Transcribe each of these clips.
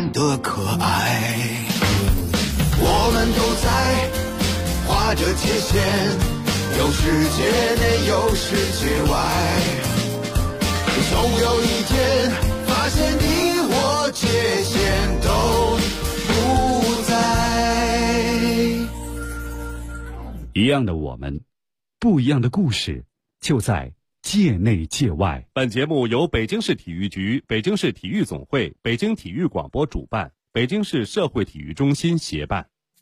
的可爱。我们都在画着界限，有世界内有世界外，总有一天发现你我界限都不在。 一样的我们，不一样的故事，就在界内界外。 本节目由北京市体育局、北京市体育总会、北京体育广播主办，北京市社会体育中心协办。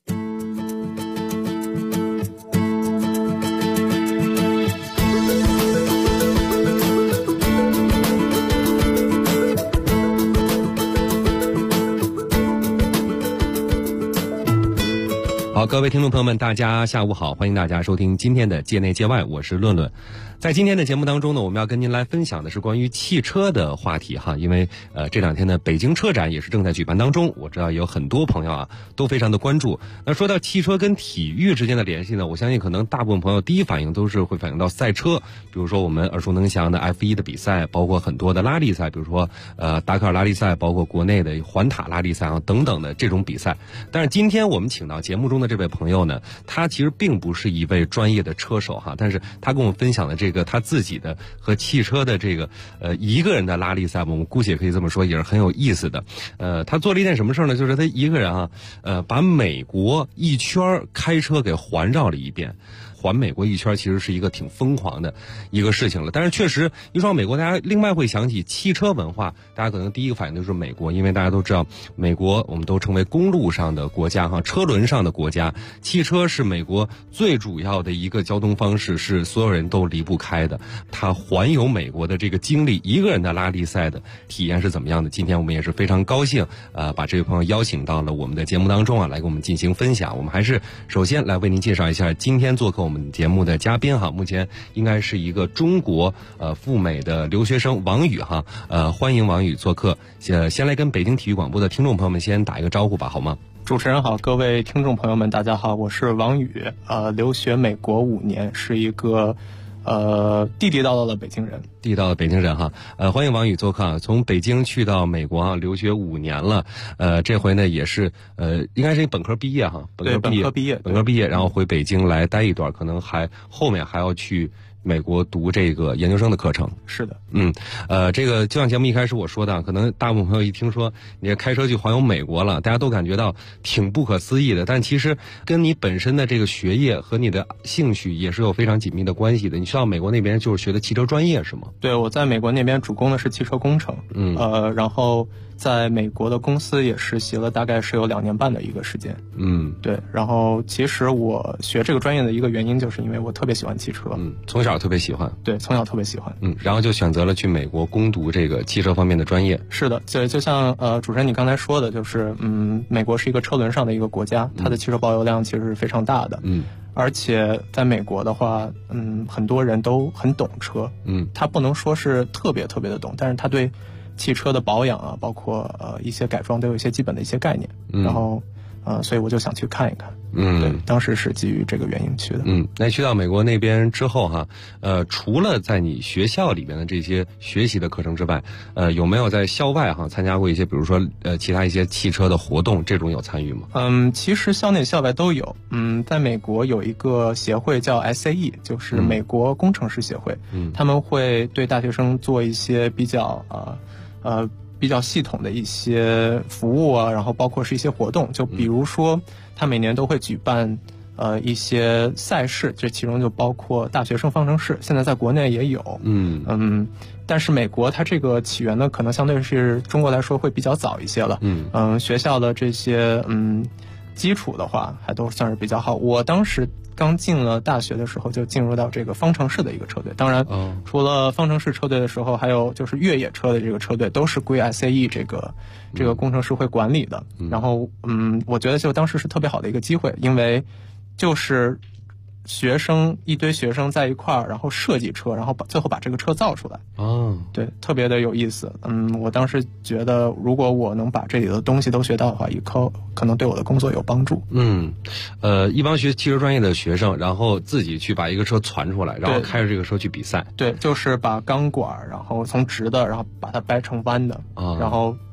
好，各位听众朋友们，大家下午好，欢迎大家收听今天的界内界外，我是论论。在今天的节目当中呢，我们要跟您来分享的是关于汽车的话题哈，因为这两天呢，北京车展也是正在举办当中，我知道有很多朋友啊都非常的关注。那说到汽车跟体育之间的联系呢，我相信可能大部分朋友第一反应都是会反映到赛车，比如说我们耳熟能详的 F1 的比赛，包括很多的拉力赛，比如说达喀尔拉力赛，包括国内的环塔拉力赛啊等等的这种比赛。但是今天我们请到节目中的这位朋友呢，他其实并不是一位专业的车手哈，但是他跟我们分享的这个他自己的和汽车的这个一个人的拉力赛，我们姑且可以这么说，也是很有意思的。他做了一件什么事呢？就是他一个人啊，把美国一圈开车给环绕了一遍。环美国一圈其实是一个挺疯狂的一个事情了，但是确实一说到美国，大家另外会想起汽车文化，大家可能第一个反应就是美国，因为大家都知道美国我们都称为公路上的国家哈，车轮上的国家，汽车是美国最主要的一个交通方式，是所有人都离不开的。他环游美国的这个经历，一个人的拉力赛的体验是怎么样的？今天我们也是非常高兴把这位朋友邀请到了我们的节目当中啊，来给我们进行分享。我们还是首先来为您介绍一下今天做客我们节目的嘉宾哈，目前应该是一个中国赴美的留学生王宇哈，欢迎王宇做客。先来跟北京体育广播的听众朋友们先打一个招呼吧，好吗？ 主持人好，各位听众朋友们大家好，我是王宇，留学美国5年，是一个地地道道的北京人。 地道的北京人哈，欢迎王宇做客啊！从北京去到美国啊，留学5年了，这回呢也是应该是本科毕业哈，本科毕业，然后回北京来待一段，可能后面还要去美国读这个研究生的课程。 是的， 这个就像节目一开始我说的，可能大部分朋友一听说你开车去环游美国了，大家都感觉到挺不可思议的，但其实跟你本身的这个学业和你的兴趣也是有非常紧密的关系的。你去到美国那边就是学的汽车专业是吗？ 对，我在美国那边主攻的是汽车工程，然后在美国的公司也实习了，大概是有2年半的一个时间。对，然后其实我学这个专业的一个原因就是因为我特别喜欢汽车， 从小特别喜欢。 对，从小特别喜欢。 然后就选择了去美国攻读这个汽车方面的专业。 是的，就像主持人你刚才说的，就是美国是一个车轮上的一个国家，它的汽车保有量其实是非常大的。而且在美国的话，很多人都很懂车，他不能说是特别特别的懂，但是他对汽车的保养啊，包括一些改装都有一些基本的一些概念，然后所以我就想去看一看。对，当时是基于这个原因去的。 那去到美国那边之后哈，除了在你学校里边的这些学习的课程之外，有没有在校外哈参加过一些，比如说其他一些汽车的活动，这种有参与吗？ 其实校内校外都有。在美国有一个协会叫 SAE， 就是美国工程师协会，他们会对大学生做一些比较系统的一些服务啊，然后包括是一些活动，就比如说他每年都会举办一些赛事，这其中就包括大学生方程式，现在在国内也有。但是美国它这个起源呢，可能相对是中国来说会比较早一些了。学校的这些基础的话还都算是比较好。我当时刚进了大学的时候就进入到这个方程式的一个车队，当然除了方程式车队的时候，还有就是越野车的这个车队都是归 SAE 这个工程师会管理的。然后我觉得就当时是特别好的一个机会，因为就是一堆学生在一块儿，然后设计车，然后最后把这个车造出来。对，特别的有意思。我当时觉得如果我能把这里的东西都学到的话，以后可能对我的工作有帮助。 一帮学汽车专业的学生，然后自己去把一个车传出来，然后开着这个车去比赛。 对，就是把钢管，然后从直的，然后把它掰成弯的，然后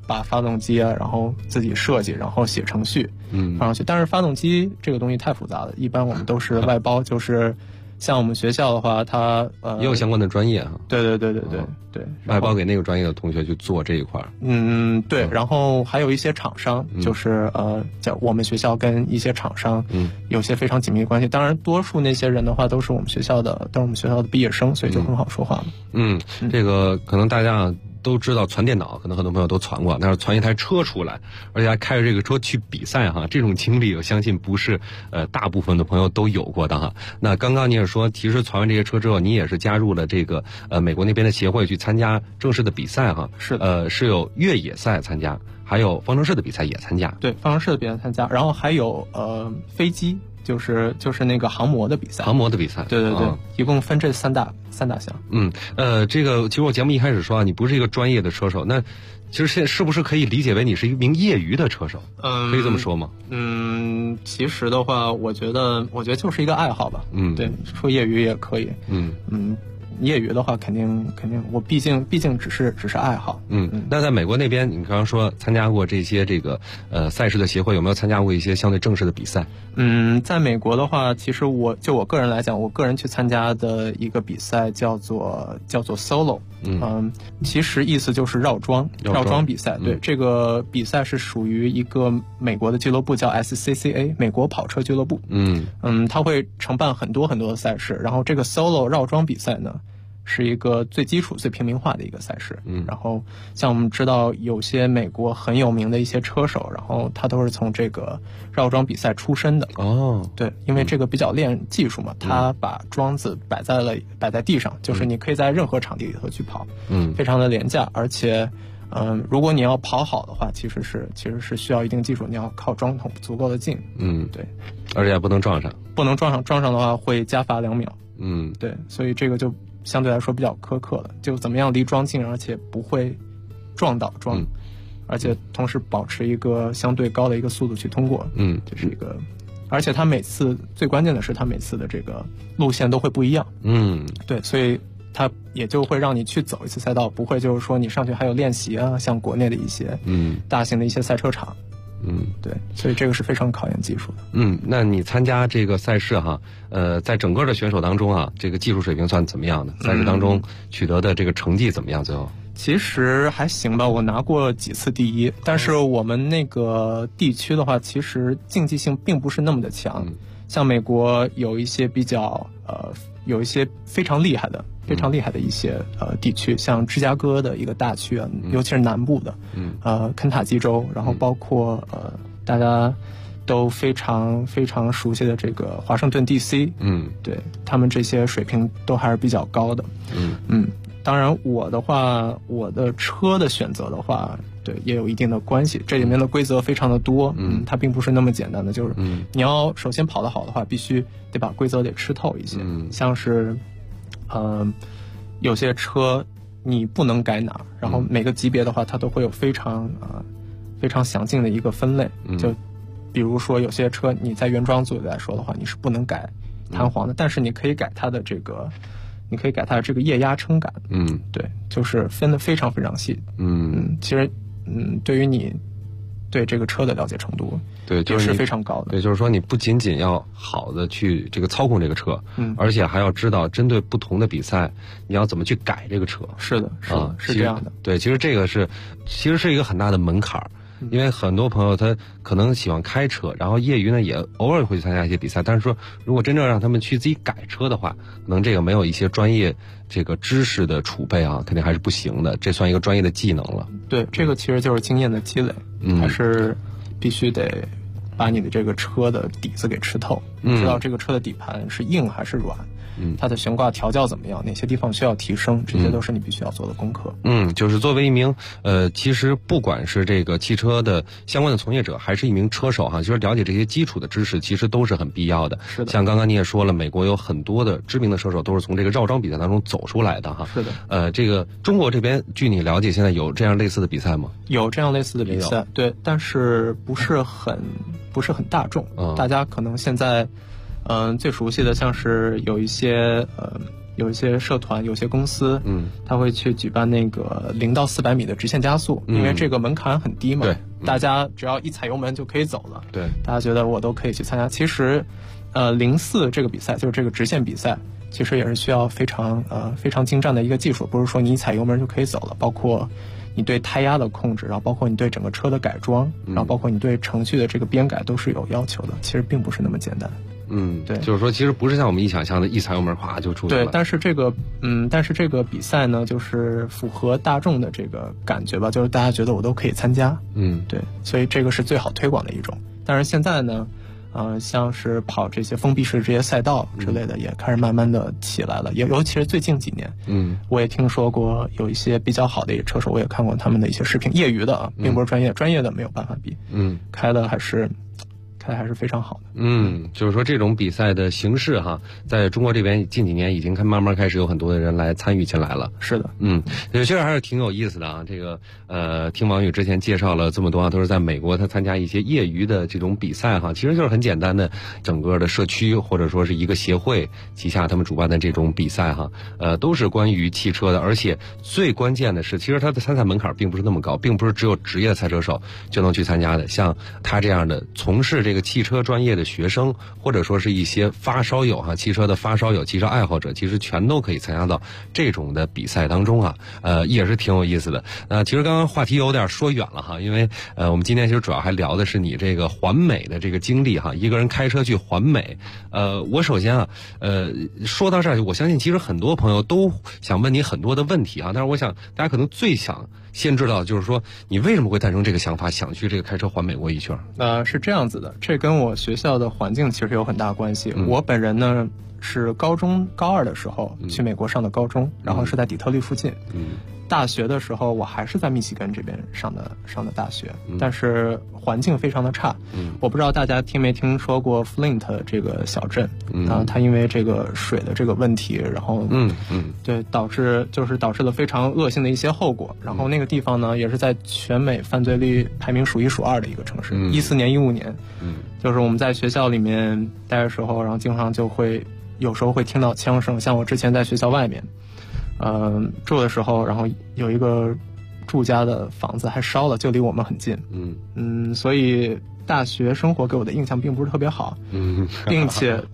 把发动机啊，然后自己设计，然后写程序，放上去。但是发动机这个东西太复杂了，一般我们都是外包，就是像我们学校的话，它也有相关的专业哈。 对， 外包给那个专业的同学去做这一块。 对，然后还有一些厂商，就是叫我们学校跟一些厂商，有些非常紧密的关系。当然，多数那些人的话都是我们学校的毕业生，所以就很好说话了。 这个可能大家都知道传电脑，可能很多朋友都传过，但是传一台车出来，而且还开着这个车去比赛哈，这种经历我相信不是大部分的朋友都有过的哈。那刚刚你也说，其实传完这些车之后，你也是加入了这个美国那边的协会去参加正式的比赛哈。 是的， 是有越野赛参加，还有方程式的比赛也参加。 对，方程式的比赛参加，然后还有飞机。就是那个航模的比赛，对，一共分这三大项。 这个其实我节目一开始说啊，你不是一个专业的车手，那其实现在是不是可以理解为你是一名业余的车手？可以这么说吗？ 其实的话，我觉得就是一个爱好吧。对，说业余也可以。业余的话肯定，我毕竟只是爱好。 那在美国那边，你刚刚说参加过这些这个赛事的协会，有没有参加过一些相对正式的比赛？ 在美国的话，其实我个人来讲，我个人去参加的一个比赛叫做 Solo。其实意思就是绕桩比赛。对，这个比赛是属于一个美国的俱乐部叫 SCCA 美国跑车俱乐部。它会承办很多的赛事，然后这个 Solo 绕桩比赛呢，是一个最基础最平民化的一个赛事。然后像我们知道有些美国很有名的一些车手，然后他都是从这个绕桩比赛出身的。对，因为这个比较练技术嘛，他把桩子摆在地上，就是你可以在任何场地里头去跑，非常的廉价，而且如果你要跑好的话，其实是需要一定技术，你要靠桩筒足够的近。对， 而且也不能撞上， 撞上的话会加罚2秒。对，所以这个就相对来说比较苛刻了，就怎么样离桩近，而且不会撞倒桩，而且同时保持一个相对高的一个速度去通过。这是一个，而且它最关键的是它每次的这个路线都会不一样。对，所以它也就会让你去走一次赛道，不会就是说你上去还有练习啊，像国内的一些大型的一些赛车场。对，所以这个是非常考验技术的。 那你参加这个赛事哈，在整个的选手当中啊，这个技术水平算怎么样的？赛事当中取得的这个成绩怎么样？最后其实还行吧，我拿过几次第一，但是我们那个地区的话，其实竞技性并不是那么的强。像美国有一些有一些非常厉害的一些地区，像芝加哥的一个大区啊，尤其是南部的，肯塔基州，然后包括大家都非常非常熟悉的这个华盛顿 DC，对，他们这些水平都还是比较高的。当然我的话，我的车的选择的话，对，也有一定的关系。这里面的规则非常的多，它并不是那么简单的，就是你要首先跑得好的话，必须得把规则得吃透一些。像是有些车你不能改哪儿，然后每个级别的话，它都会有非常详尽的一个分类。就比如说有些车你在原装组来说的话，你是不能改弹簧的，但是你可以改它的这个。你可以改它的这个液压撑杆。对，就是分得非常非常细。其实对于你对这个车的了解程度， 对， 就是非常高的。 对，就是说你不仅仅要好的去这个操控这个车，而且还要知道针对不同的比赛，你要怎么去改这个车。 是的，是这样的。 对，其实这个其实是一个很大的门槛儿。因为很多朋友他可能喜欢开车，然后业余呢也偶尔会去参加一些比赛，但是说如果真正让他们去自己改车的话，可能这个没有一些专业这个知识的储备啊，肯定还是不行的，这算一个专业的技能了。 对，这个其实就是经验的积累，还是必须得把你的这个车的底子给吃透，知道这个车的底盘是硬还是软，它的悬挂调教怎么样，哪些地方需要提升，这些都是你必须要做的功课。 就是作为一名其实不管是这个汽车的相关的从业者，还是一名车手哈，就是了解这些基础的知识，其实都是很必要的。 是的， 像刚刚你也说了，美国有很多的知名的车手都是从这个绕桩比赛当中走出来的哈。 是的。 这个中国这边据你了解，现在有这样类似的比赛吗？ 有这样类似的比赛，对，但是不是很大众。大家可能现在最熟悉的像是有一些有一些社团，有些公司，他会去举办那个0到400米的直线加速，因为这个门槛很低嘛， 对， 大家只要一踩油门就可以走了， 对， 大家觉得我都可以去参加。其实04这个比赛就是这个直线比赛，其实也是需要非常精湛的一个技术，不是说你一踩油门就可以走了，包括你对胎压的控制，然后包括你对整个车的改装，然后包括你对程序的这个编改都是有要求的，其实并不是那么简单。 对，就是说其实不是像我们一想象的一踩油门咵就出去了。 对，但是这个比赛呢，就是符合大众的这个感觉吧，就是大家觉得我都可以参加。对，所以这个是最好推广的一种。但是现在呢，像是跑这些封闭式这些赛道之类的，也开始慢慢的起来了。尤其是最近几年，我也听说过有一些比较好的车手，我也看过他们的一些视频，业余的啊，并不是专业，专业的没有办法比。开的还是非常好的。 就是说这种比赛的形式哈，在中国这边近几年已经慢慢开始有很多的人来参与进来了。 是的， 其实还是挺有意思的啊。这个听王宇之前介绍了这么多啊，都是在美国他参加一些业余的这种比赛哈，其实就是很简单的整个的社区或者说是一个协会旗下他们主办的这种比赛哈，都是关于汽车的，而且最关键的是，其实他的参赛门槛并不是那么高，并不是只有职业赛车手就能去参加的，像他这样的从事这个汽车专业的学生，或者说是一些发烧友哈，汽车的发烧友、汽车爱好者，其实全都可以参加到这种的比赛当中啊，也是挺有意思的。其实刚刚话题有点说远了哈，因为我们今天其实主要还聊的是你这个环美的这个经历哈，一个人开车去环美。我首先啊，说到这儿，我相信其实很多朋友都想问你很多的问题啊，但是我想大家可能最想先知道的就是说，你为什么会诞生这个想法，想去这个开车环美国一圈？ 是这样子的，这跟我学校的环境其实有很大关系。我本人呢是高2的时候去美国上的高中，然后是在底特律附近。大学的时候我还是在密西根这边上的大学，但是环境非常的差。我不知道大家听没听说过 Flint 这个小镇，它因为这个水的这个问题，然后对导致了非常恶性的一些后果。然后那个地方呢，也是在全美犯罪率排名数1数2的一个城市。14年、15年，就是我们在学校里面待的时候，然后经常就会有时候会听到枪声，像我之前在学校外面。住的时候，然后有一个住家的房子还烧了，就离我们很近。所以大学生活给我的印象并不是特别好。并且，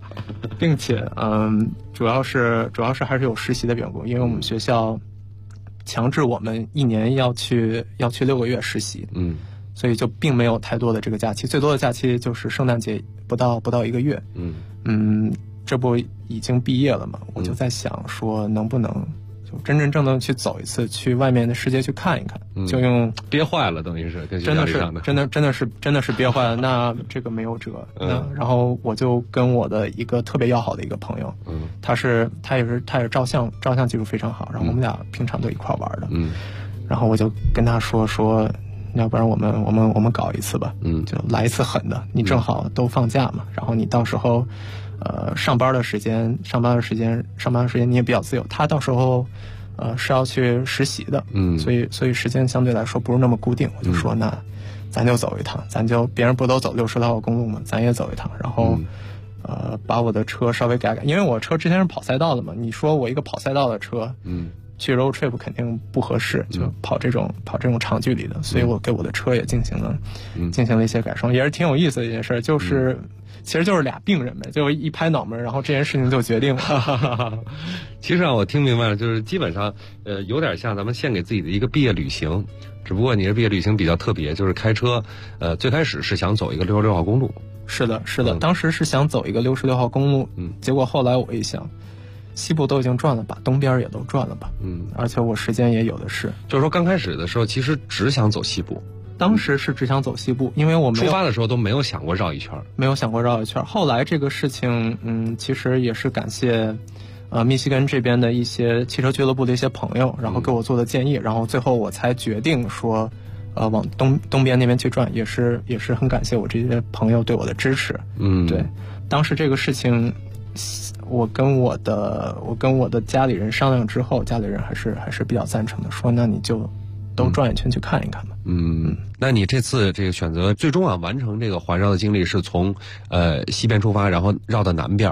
主要是还是有实习的缘故，因为我们学校强制我们1年要去6个月实习。所以就并没有太多的这个假期，最多的假期就是圣诞节不到1个月。这不已经毕业了嘛，我就在想说能不能就真正的去走一次，去外面的世界去看一看。就用憋坏了，等于是真的是憋坏了。那这个没有辙。然后我就跟我的一个特别要好的一个朋友，他也是照相技术非常好，然后我们俩平常都一块玩的。然后我就跟他说要不然我们搞一次吧。就来一次狠的，你正好都放假嘛，然后你到时候上班的时间你也比较自由，他到时候是要去实习的。所以时间相对来说不是那么固定。我就说那咱就走一趟，别人不都走60号公路嘛，咱也走一趟，然后把我的车稍微改，因为我车之前是跑赛道的嘛，你说我一个跑赛道的车去 road trip 肯定不合适，就跑这种长距离的，所以我给我的车也进行了一些改装，也是挺有意思的一件事，其实就是俩病人呗，就一拍脑门，然后这件事情就决定了。 其实我听明白了，就是基本上有点像咱们献给自己的一个毕业旅行，只不过你这毕业旅行比较特别，就是开车最开始是想走一个66号公路。是的，当时是想走一个66号公路，结果后来我一想，西部都已经转了吧，东边也都转了吧，而且我时间也有的是。就是说刚开始的时候其实只想走西部。 当时是只想走西部，因为我们出发的时候都没有想过绕一圈。 后来这个事情，其实也是感谢密西根这边的一些汽车俱乐部的一些朋友，然后给我做的建议，然后最后我才决定说往东边那边去转，也是很感谢我这些朋友对我的支持。对，当时这个事情我跟我的家里人商量之后，家里人还是比较赞成的，说那你就都转一圈去看一看吧。 那你这次这个选择最终完成这个环绕的经历是从西边出发，然后绕到南边，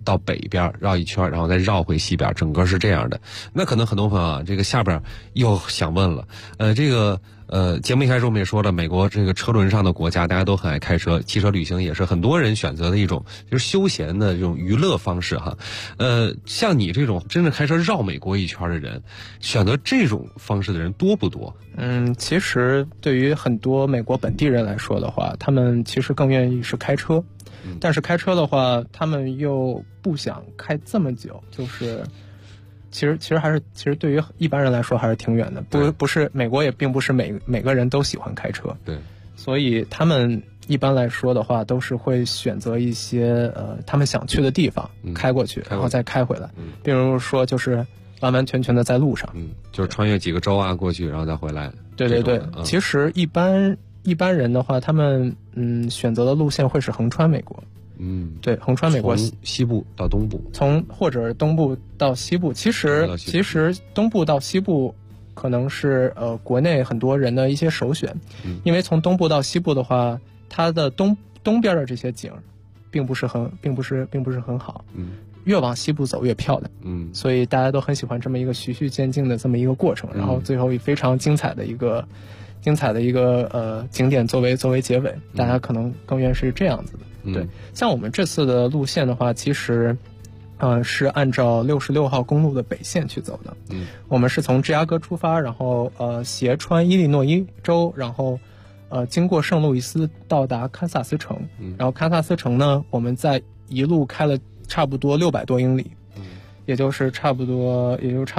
到北边绕一圈，然后再绕回西边，整个是这样的。那可能很多朋友啊，这个下边又想问了，节目一开始我们也说了，美国这个车轮上的国家，大家都很爱开车，汽车旅行也是很多人选择的一种就是休闲的这种娱乐方式哈。像你这种真正开车绕美国一圈的人，选择这种方式的人多不多？ 其实对于很多美国本地人来说的话，他们其实更愿意是开车，但是开车的话，他们又不想开这么久，就是。其实对于一般人来说还是挺远的，不是美国也并不是每个人都喜欢开车， 对， 所以他们一般来说的话都是会选择一些他们想去的地方开过去，然后再开回来，比如说就是完完全全的在路上， 就是穿越几个州啊过去然后再回来。 对对对，其实一般人的话，他们选择的路线会是横穿美国。对，横穿美国， 从西部到东部， 或者东部到西部。其实东部到西部可能是国内很多人的一些首选，因为从东部到西部的话，它的东边的这些景，并不是很好。越往西部走越漂亮。所以大家都很喜欢这么一个循序渐进的这么一个过程，然后最后以非常精彩的一个景点作为结尾，大家可能更愿是这样子的。对，像我们这次的路线的话，其实，是按照66号公路的北线去走的。我们是从芝加哥出发，然后斜穿伊利诺伊州，然后经过圣路易斯到达堪萨斯城，然后堪萨斯城呢，我们在一路开了差不多600多英里，也就是差不多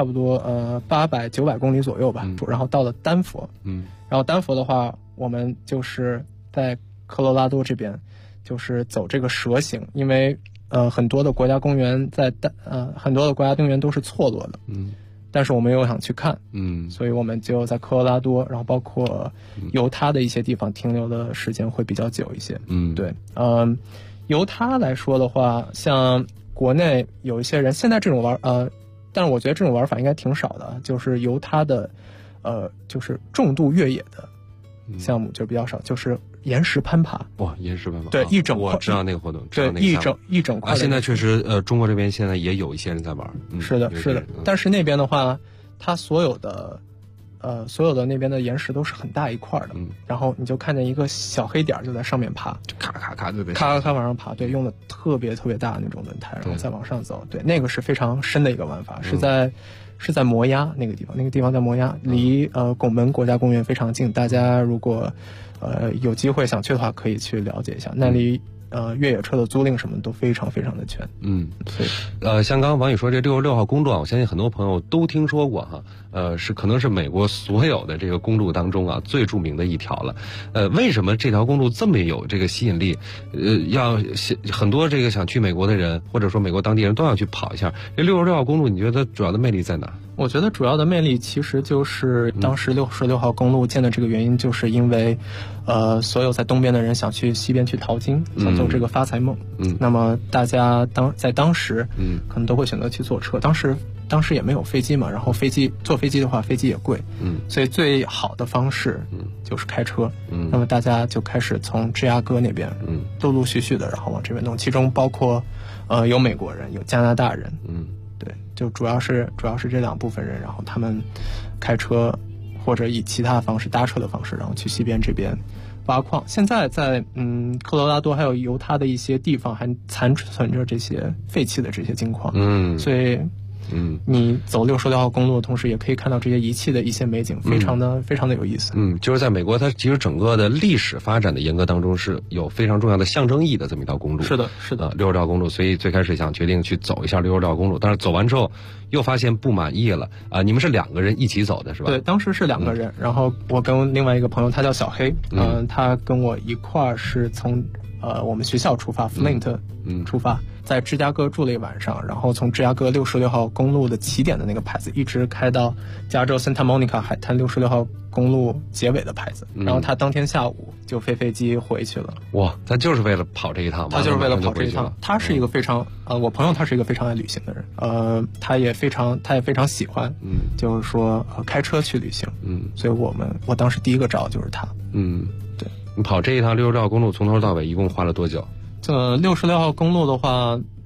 800、900公里左右吧。然后到了丹佛，然后丹佛的话，我们就是在科罗拉多这边。就是走这个蛇形，因为很多的国家公园都是错落的，但是我们又想去看，所以我们就在科罗拉多，然后包括犹他的一些地方停留的时间会比较久一些。对，犹他来说的话，像国内有一些人现在这种但是我觉得这种玩法应该挺少的，就是犹他的就是重度越野的项目就比较少，就是岩石攀爬。 哇，岩石攀爬， 对，一整块， 我知道那个活动， 对，一整块。 现在确实，中国这边现在也有一些人在玩。 是的，是的。但是那边的话，它所有的那边的岩石都是很大一块的，然后你就看见一个小黑点就在上面爬， 咔咔咔，对不对？ 咔咔咔往上爬，对，用的特别特别大的那种轮胎，然后再往上走，对，那个是非常深的一个玩法，是在摩崖那个地方在摩崖，离拱门国家公园非常近。大家如果有机会想去的话，可以去了解一下，那里越野车的租赁什么都非常非常的全。 像刚刚王宇说这66号公路啊，我相信很多朋友都听说过哈。可能是美国所有的这个公路当中啊最著名的一条了。为什么这条公路这么有这个吸引力？要很多这个想去美国的人，或者说美国当地人都要去跑一下。这66号公路，你觉得主要的魅力在哪？ 我觉得主要的魅力其实就是当时66号公路建的这个原因，就是因为所有在东边的人想去西边去淘金，想走这个发财梦。那么大家在当时可能都会选择去坐车。当时也没有飞机嘛，然后坐飞机的话，飞机也贵，所以最好的方式就是开车。那么大家就开始从芝加哥那边，陆陆续续的，然后往这边弄，其中包括有美国人，有加拿大人，对，就主要是这两部分人，然后他们开车或者以其他方式搭车的方式，然后去西边这边挖矿。现在在科罗拉多还有犹他的一些地方还残存着这些废弃的这些金矿，所以你走66号公路的同时，也可以看到这些遗弃的一些美景，非常的有意思。 就是在美国，它其实整个的历史发展的严格当中是有非常重要的象征意义的这么一条公路。 是的 ，66号公路，所以最开始想决定去走一下66号公路，但是走完之后又发现不满意了啊！你们是2个人一起走的是吧？ 对，当时是2个人，然后我跟另外一个朋友，他叫小黑，他跟我一块儿是从我们学校出发 ，Flint 出发。在芝加哥住了一晚上，然后从芝加哥66号公路的起点的那个牌子，一直开到加州 Santa Monica 海滩66号公路结尾的牌子。然后他当天下午就飞机回去了。 哇，他就是为了跑这一趟吗？ 他就是为了跑这一趟。他是一个非常我朋友他是一个非常爱旅行的人，他也非常喜欢，就是说开车去旅行。所以我当时第一个找的就是他。对， 你跑这一趟66号公路从头到尾一共花了多久？ 66号公路的话，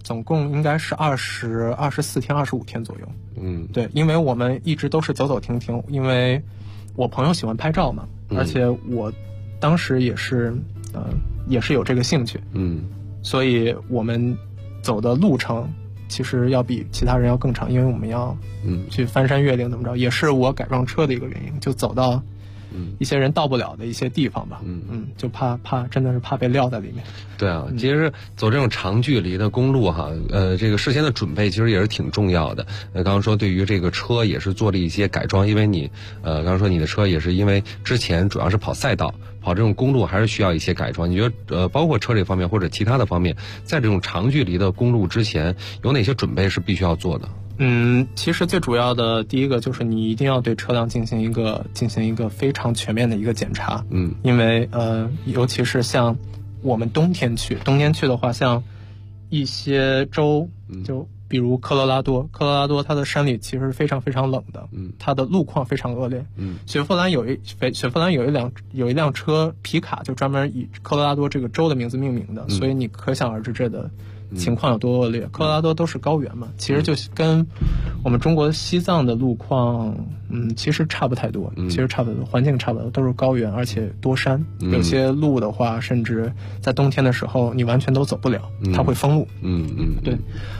总共应该是24天、25天左右。对，因为我们一直都是走走停停，因为我朋友喜欢拍照嘛，而且我当时也是有这个兴趣，所以我们走的路程其实要比其他人要更长，因为我们要去翻山越岭怎么着，也是我改装车的一个原因，就走到一些人到不了的一些地方吧，就怕真的是怕被撂在里面。 对啊，其实走这种长距离的公路哈，这个事先的准备其实也是挺重要的。刚刚说对于这个车也是做了一些改装，因为你刚刚说你的车也是因为之前主要是跑赛道，跑这种公路还是需要一些改装。你觉得包括车这方面或者其他的方面，在这种长距离的公路之前有哪些准备是必须要做的？ 其实最主要的第一个就是你一定要对车辆进行一个非常全面的一个检查。因为尤其是像我们冬天去的话，像一些州，就比如科罗拉多它的山里其实是非常非常冷的，它的路况非常恶劣。雪佛兰有一辆车皮卡就专门以科罗拉多这个州的名字命名的，所以你可想而知这的情况有多恶劣。科罗拉多都是高原嘛，其实就跟我们中国西藏的路况其实差不太多，环境差不多，都是高原而且多山，有些路的话甚至在冬天的时候你完全都走不了，它会封路。对。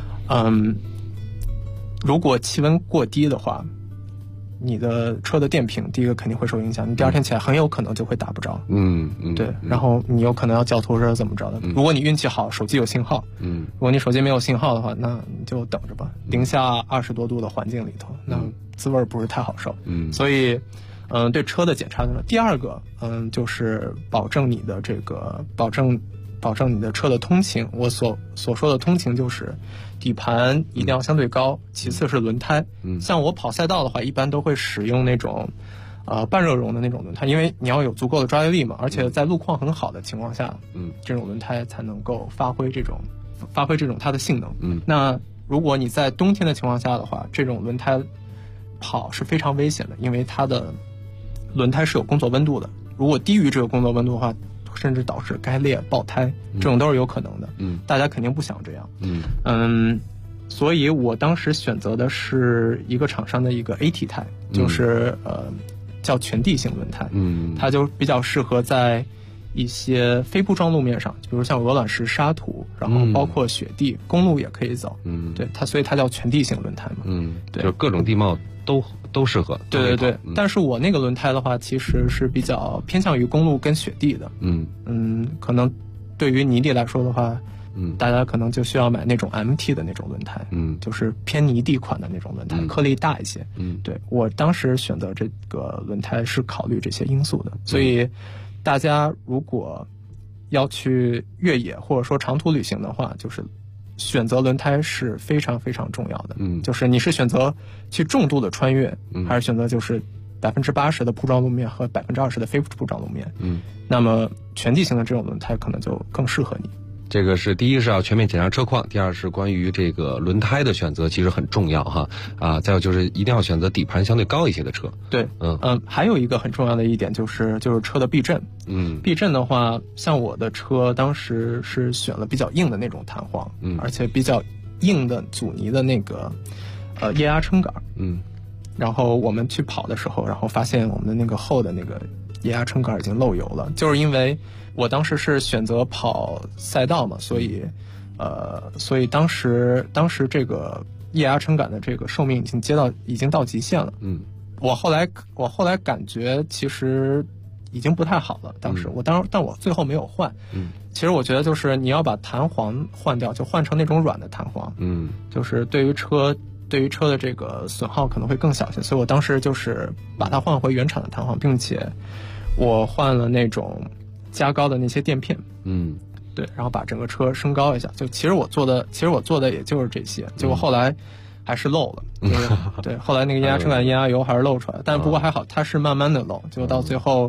如果气温过低的话，你的车的电瓶第一个肯定会受影响，你第二天起来很有可能就会打不着。对，然后你有可能要叫拖车怎么着的。如果你运气好，手机有信号，如果你手机没有信号的话，那你就等着吧。零下20多度的环境里头，那滋味不是太好受。所以对车的检查呢，第二个就是保证你的车的通勤。我所说的通勤就是底盘一定要相对高，其次是轮胎。像我跑赛道的话，一般都会使用那种半热熔的那种轮胎，因为你要有足够的抓地力嘛，而且在路况很好的情况下，这种轮胎才能够发挥这种它的性能。那如果你在冬天的情况下的话，这种轮胎跑是非常危险的，因为它的轮胎是有工作温度的，如果低于这个工作温度的话，甚至导致该裂爆胎，这种都是有可能的。大家肯定不想这样。所以我当时选择的是一个厂商的一个 AT 胎，就是叫全地形轮胎。它就比较适合在一些非铺装路面上，比如像鹅卵石、沙土，然后包括雪地，公路也可以走。对，所以它叫全地形轮胎嘛。 对，就各种地貌都适合。 对，但是我那个轮胎的话，其实是比较偏向于公路跟雪地的。可能对于泥地来说的话，大家可能就需要买那种 MT 的那种轮胎，就是偏泥地款的那种轮胎，颗粒大一些。对，我当时选择这个轮胎是考虑这些因素的。所以大家如果要去越野或者说长途旅行的话，就是选择轮胎是非常非常重要的。就是你是选择去重度的穿越，还是选择就是80%的铺装路面和20%的非铺装路面。那么全地形的这种轮胎可能就更适合你。 这个是第一是要全面检查车况，第二是关于这个轮胎的选择其实很重要哈。再有就是一定要选择底盘相对高一些的车。 对，还有一个很重要的一点就是车的避震。避震的话，像我的车当时是选了比较硬的那种弹簧，而且比较硬的阻尼的那个液压撑杆。然后我们去跑的时候，然后发现我们的那个后的那个液压撑杆已经漏油了，就是因为我当时是选择跑赛道嘛，所以当时这个液压撑杆的这个寿命已经到极限了。我后来感觉其实已经不太好了。但我最后没有换。其实我觉得就是你要把弹簧换掉，就换成那种软的弹簧。就是对于车的这个损耗可能会更小些，所以我当时就是把它换回原厂的弹簧，并且我换了那种加高的那些垫片。对，然后把整个车升高一下。就其实我做的也就是这些，结果后来还是漏了。对，后来那个液压撑杆、液压油还是漏出来，但不过还好，它是慢慢的漏，就到最后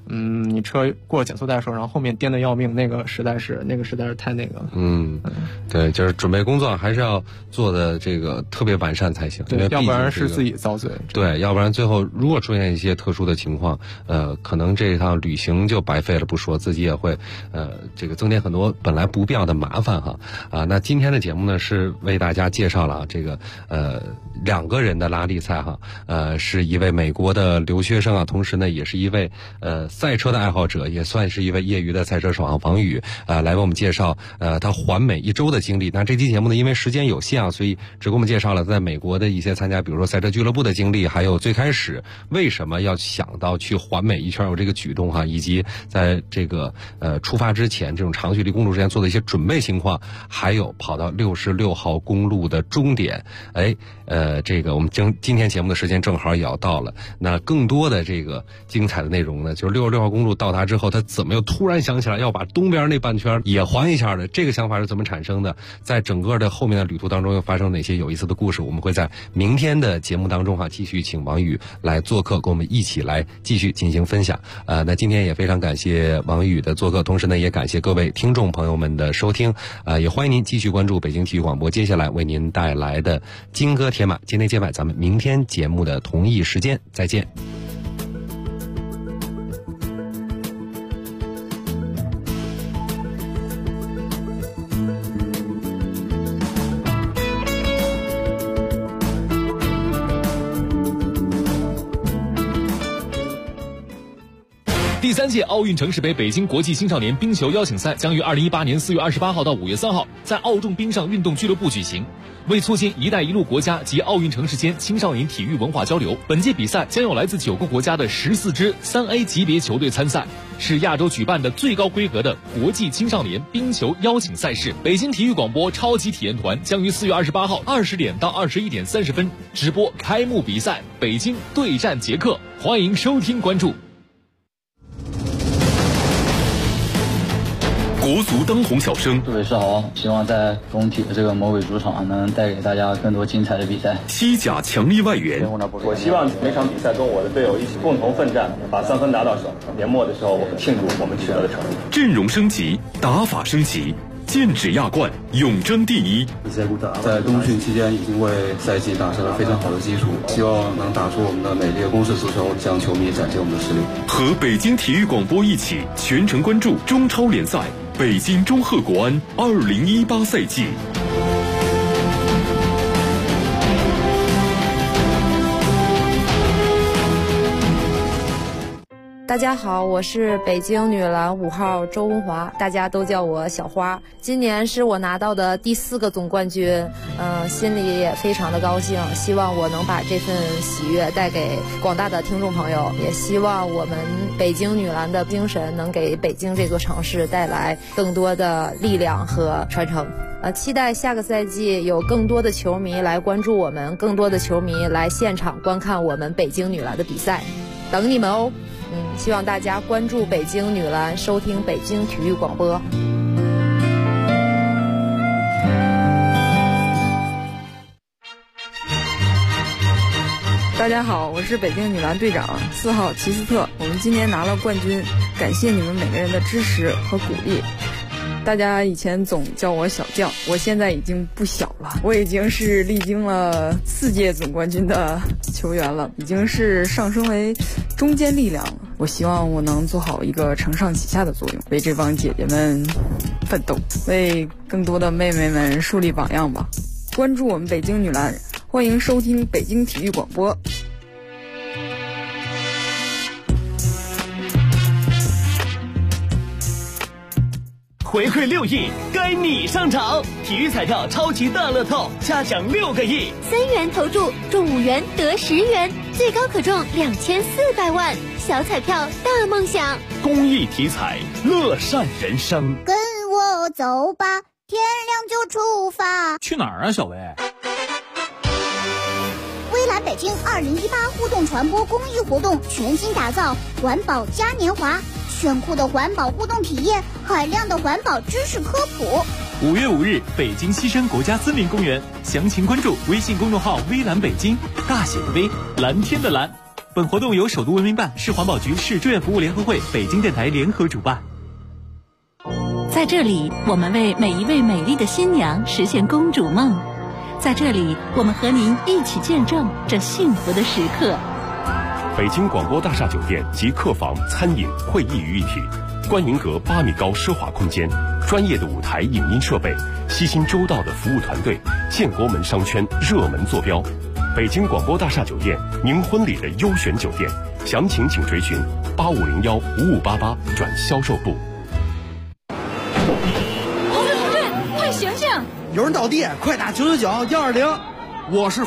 你车过了减速带的时候，然后后面颠得要命，那个实在是太那个了。 对，就是准备工作还是要做的这个特别完善才行， 对，要不然是自己遭罪。 对，要不然最后如果出现一些特殊的情况，可能这一趟旅行就白费了不说，自己也会这个增添很多本来不必要的麻烦哈。那今天的节目呢是为大家介绍了这个2个人的拉力赛哈，是一位美国的留学生啊，同时呢也是一位赛车的爱好者，也算是一位业余的赛车手王宇来为我们介绍他环美1周的经历。那这期节目呢因为时间有限啊，所以只给我们介绍了在美国的一些参加比如说赛车俱乐部的经历，还有最开始为什么要想到去环美一圈有这个举动哈，以及在这个出发之前这种长距离公路之前做的一些准备情况，还有跑到66号公路的终点。这个我们今天节目的时间正好也要到了，那更多的这个精彩的内容呢，就是66号公路到达之后，他怎么又突然想起来要把东边那半圈也环一下的，这个想法是怎么产生的，在整个的后面的旅途当中又发生哪些有意思的故事，我们会在明天的节目当中继续请王宇来做客，跟我们一起来继续进行分享。那今天也非常感谢王宇的做客，同时呢也感谢各位听众朋友们的收听，也欢迎您继续关注北京体育广播接下来为您带来的金戈铁马接内接外，咱们明天节目的同一时间再见。 第3届奥运城市杯北京国际青少年冰球邀请赛将于2018年4月28号到5月3号在奥众冰上运动俱乐部举行。为促进“一带一路”国家及奥运城市间青少年体育文化交流，本届比赛将有来自9个国家的14支3A 级别球队参赛，是亚洲举办的最高规格的国际青少年冰球邀请赛事。北京体育广播超级体验团将于4月28号20点到21点30分直播开幕比赛，北京对战捷克，欢迎收听关注。 国足当红小生， 各位是好，希望在工体的这个魔鬼主场能带给大家更多精彩的比赛。 西甲强力外援， 我希望每场比赛跟我的队友一起共同奋战，把3分拿到手。年末的时候，我们庆祝我们取得的成绩。 阵容升级，打法升级，剑指亚冠，永争第一。 在冬训期间已经为赛季打下了非常好的基础，希望能打出我们的美丽的攻势足球，向球迷展现我们的实力。 和北京体育广播一起全程关注中超联赛北京中赫国安2018赛季。 大家好，我是北京女篮5号周文华，大家都叫我小花。今年是我拿到的第4个总冠军，心里也非常的高兴，希望我能把这份喜悦带给广大的听众朋友，也希望我们北京女篮的精神能给北京这座城市带来更多的力量和传承。期待下个赛季有更多的球迷来关注我们，更多的球迷来现场观看我们北京女篮的比赛，等你们哦。希望大家关注北京女篮，收听北京体育广播。 大家好，我是北京女篮队长4号齐斯特，我们今年拿了冠军，感谢你们每个人的支持和鼓励。大家以前总叫我小将，我现在已经不小了，我已经是历经了4届总冠军的球员了，已经是上升为中坚力量了。我希望我能做好一个承上启下的作用，为这帮姐姐们奋斗，为更多的妹妹们树立榜样吧。关注我们北京女篮，欢迎收听北京体育广播。 回馈6亿，该你上场！体育彩票超级大乐透，下奖6个亿 ，3元投注中5元得10元，最高可中2400万，小彩票大梦想。 公益体彩，乐善人生。 跟我走吧，天亮就出发。 去哪儿啊，小薇？ 微蓝北京2018互动传播公益活动全新打造，环保嘉年华。炫酷的环保互动体验，海量的环保知识科普。 5月5日，北京西山国家森林公园，详情关注微信公众号“微蓝北京”，大写的微，蓝天的蓝。 本活动由首都文明办、市环保局、市志愿服务联合会、北京电台联合主办。 在这里，我们为每一位美丽的新娘实现公主梦。在这里，我们和您一起见证这幸福的时刻。 北京广播大厦酒店集客房、餐饮、会议于一体，观云阁8米高奢华空间，专业的舞台影音设备，悉心周到的服务团队，建国门商圈热门坐标。北京广播大厦酒店，您婚礼的优选酒店，详情请追询85015588转销售部。 同志，快醒醒！ 有人倒地，快打999-120。 我是